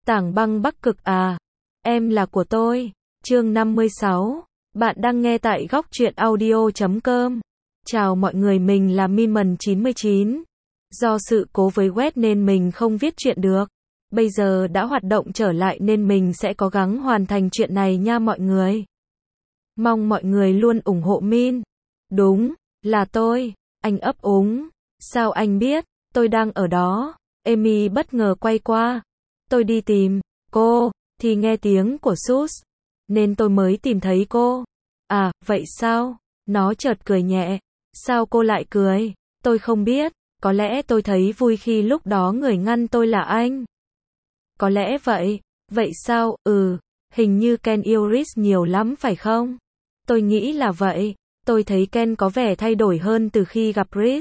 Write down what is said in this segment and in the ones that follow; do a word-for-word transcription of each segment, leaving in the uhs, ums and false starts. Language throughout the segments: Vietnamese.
Tảng băng Bắc Cực à? Em là của tôi. Chương năm mươi sáu. Bạn đang nghe tại góc truyện audio chấm com. Chào mọi người, mình là Minman chín mươi chín. Do sự cố với web nên mình không viết truyện được. Bây giờ đã hoạt động trở lại nên mình sẽ cố gắng hoàn thành chuyện này nha mọi người. Mong mọi người luôn ủng hộ Min. Đúng, là tôi. Anh ấp úng. Sao anh biết? Tôi đang ở đó. Amy bất ngờ quay qua. Tôi đi tìm cô, thì nghe tiếng của Sus, nên tôi mới tìm thấy cô. À, vậy sao? Nó chợt cười nhẹ. Sao cô lại cười? Tôi không biết, có lẽ tôi thấy vui khi lúc đó người ngăn tôi là anh. Có lẽ vậy. Vậy sao? Ừ, hình như Ken yêu Rhys nhiều lắm phải không? Tôi nghĩ là vậy. Tôi thấy Ken có vẻ thay đổi hơn từ khi gặp Rhys.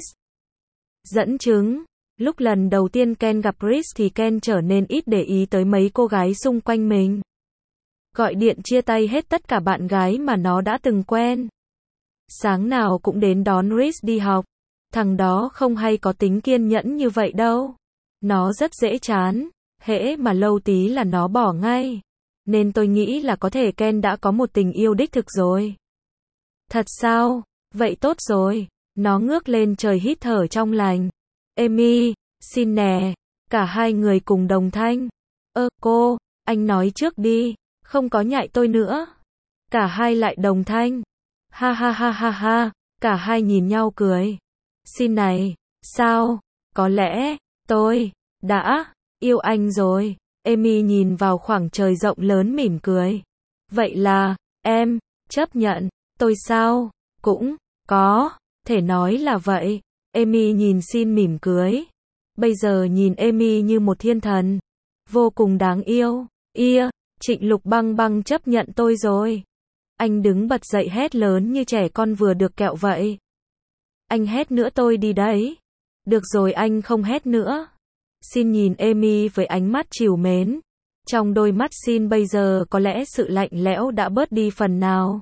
Dẫn chứng. Lúc lần đầu tiên Ken gặp Rhys thì Ken trở nên ít để ý tới mấy cô gái xung quanh mình. Gọi điện chia tay hết tất cả bạn gái mà nó đã từng quen. Sáng nào cũng đến đón Rhys đi học. Thằng đó không hay có tính kiên nhẫn như vậy đâu. Nó rất dễ chán. Hễ mà lâu tí là nó bỏ ngay. Nên tôi nghĩ là có thể Ken đã có một tình yêu đích thực rồi. Thật sao? Vậy tốt rồi. Nó ngước lên trời hít thở trong lành. Amy, xin nè. Cả hai người cùng đồng thanh. Ơ, cô, anh nói trước đi, không có nhại tôi nữa. Cả hai lại đồng thanh. Ha ha ha ha ha, cả hai nhìn nhau cười. Xin này, sao? Có lẽ, tôi, đã, yêu anh rồi. Amy nhìn vào khoảng trời rộng lớn mỉm cười. Vậy là, em, chấp nhận, tôi sao? Cũng, có, thể nói là vậy. Amy nhìn Sin mỉm cười. Bây giờ nhìn Amy như một thiên thần. Vô cùng đáng yêu. Ia, Trịnh Lục Băng Băng chấp nhận tôi rồi. Anh đứng bật dậy hét lớn như trẻ con vừa được kẹo vậy. Anh hét nữa tôi đi đấy. Được rồi anh không hét nữa. Sin nhìn Amy với ánh mắt trìu mến. Trong đôi mắt Sin bây giờ có lẽ sự lạnh lẽo đã bớt đi phần nào.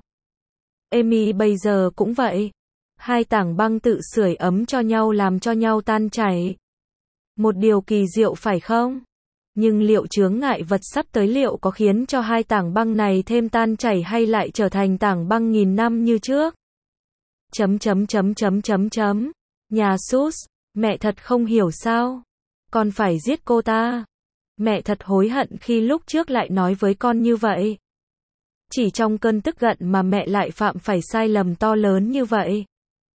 Amy bây giờ cũng vậy. Hai tảng băng tự sưởi ấm cho nhau làm cho nhau tan chảy. Một điều kỳ diệu phải không? Nhưng liệu chướng ngại vật sắp tới liệu có khiến cho hai tảng băng này thêm tan chảy hay lại trở thành tảng băng nghìn năm như trước? Chấm chấm chấm chấm chấm chấm. Nhà Sus, mẹ thật không hiểu sao. Con phải giết cô ta. Mẹ thật hối hận khi lúc trước lại nói với con như vậy. Chỉ trong cơn tức giận mà mẹ lại phạm phải sai lầm to lớn như vậy.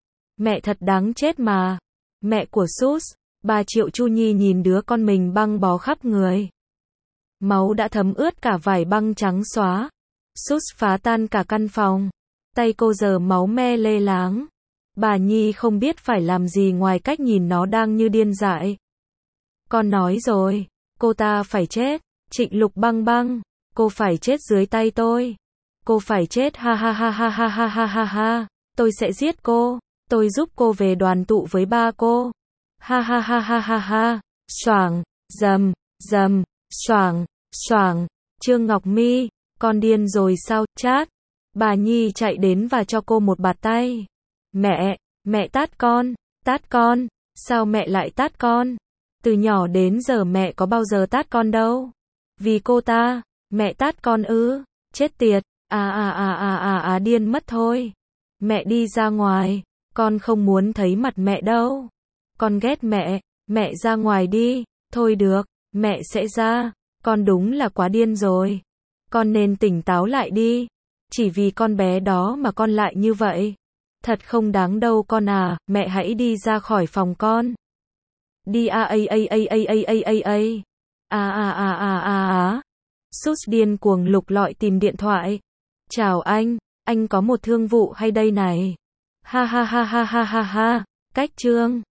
Mẹ thật đáng chết mà. Mẹ của Sus, bà Triệu Chu Nhi nhìn đứa con mình băng bó khắp người. Máu đã thấm ướt cả vải băng trắng xóa. Sus phá tan cả căn phòng. Tay cô giờ máu me lê láng. Bà Nhi không biết phải làm gì ngoài cách nhìn nó đang như điên dại. Con nói rồi, cô ta phải chết. Trịnh Lục Băng Băng, cô phải chết dưới tay tôi. Cô phải chết ha ha ha ha ha ha ha ha ha. Tôi sẽ giết cô. Tôi giúp cô về đoàn tụ với ba cô. Ha ha ha ha ha ha. Xoảng, dầm, dầm, xoảng, xoảng. Trương Ngọc Mi, con điên rồi sao? Chát. Bà Nhi chạy đến và cho cô một bạt tay. Mẹ, mẹ tát con, tát con. Sao mẹ lại tát con? Từ nhỏ đến giờ mẹ có bao giờ tát con đâu. Vì cô ta, mẹ tát con ư? Chết tiệt. À à à à à à điên mất thôi. Mẹ đi ra ngoài. Con không muốn thấy mặt mẹ đâu. Con ghét mẹ. Mẹ ra ngoài đi. Thôi được, mẹ sẽ ra. Con đúng là quá điên rồi. Con nên tỉnh táo lại đi. Chỉ vì con bé đó mà con lại như vậy. Thật không đáng đâu con à. Mẹ hãy đi ra khỏi phòng con. Đi a a a a a a a a a. À à à à à à. Sus điên cuồng lục lọi tìm điện thoại. Chào anh, anh có một thương vụ hay đây này. Ha ha ha ha ha ha ha. Cách chương